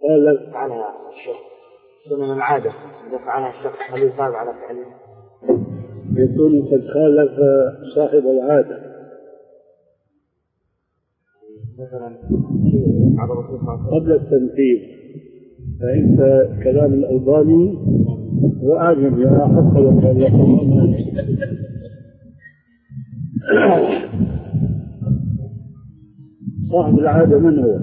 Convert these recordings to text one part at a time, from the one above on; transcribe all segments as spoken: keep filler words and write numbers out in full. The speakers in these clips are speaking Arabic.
خالف عنها الشخص سنن العادة إذا فعلها الشخص هل يصاب على فعله؟ يكون قد خالف صاحب العادة مثلا قبل التنفيذ. فإنت كلام الألباني وأعجب يا حق لك يقول صاحب العادة من هو؟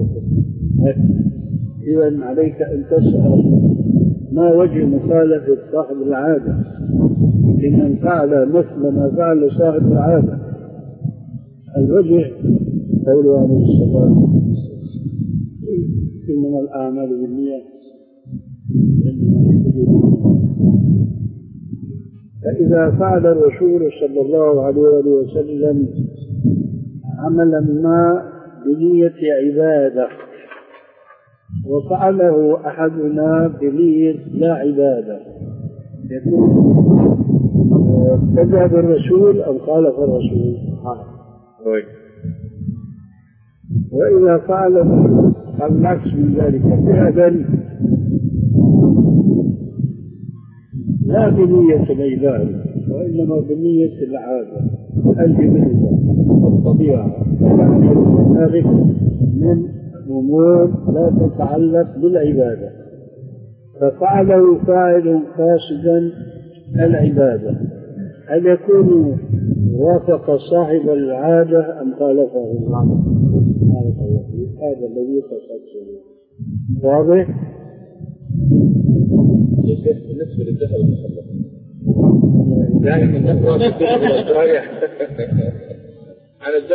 إذن عليك أن تسأل ما وجه مخالفة صاحب العادة لمن فعل مثل ما فعل صاحب العادة. الوجه قوله عليه السلام إنما الأعمال بالنيات. فإذا فعل الرسول صلى الله عليه وسلم عملا ما بنية عبادة وفعله أحدنا بنية لا عبادة يكون اتبع بالرسول أو خالف الرسول. وإذا فعل العكس من ذلك فعلا لا بنية العبادة وإنما بنية العادة الجبلة الطبيعة هذه من أمور لا تتعلق بالعبادة ففعله فاعل قاصدا العبادة هل يكون وافق صاحب العادة أم خالفه؟ هذا الذي تفصله واضح؟ بالنسبة للدخل المخلص يعني من